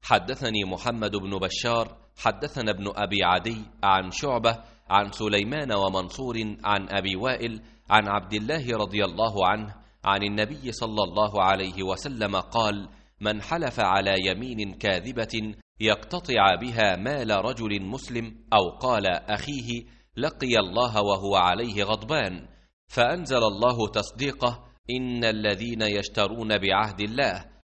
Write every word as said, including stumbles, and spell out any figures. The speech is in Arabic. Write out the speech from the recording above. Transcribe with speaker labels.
Speaker 1: حدثني محمد بن بشار حدثنا ابن أبي عدي عن شعبة عن سليمان ومنصور عن أبي وائل عن عبد الله رضي الله عنه عن النبي صلى الله عليه وسلم قال: من حلف على يمين كاذبة يقتطع بها مال رجل مسلم أو قال أخيه لقي الله وهو عليه غضبان، فأنزل الله تصديقه: إن الذين يشترون بعهد الله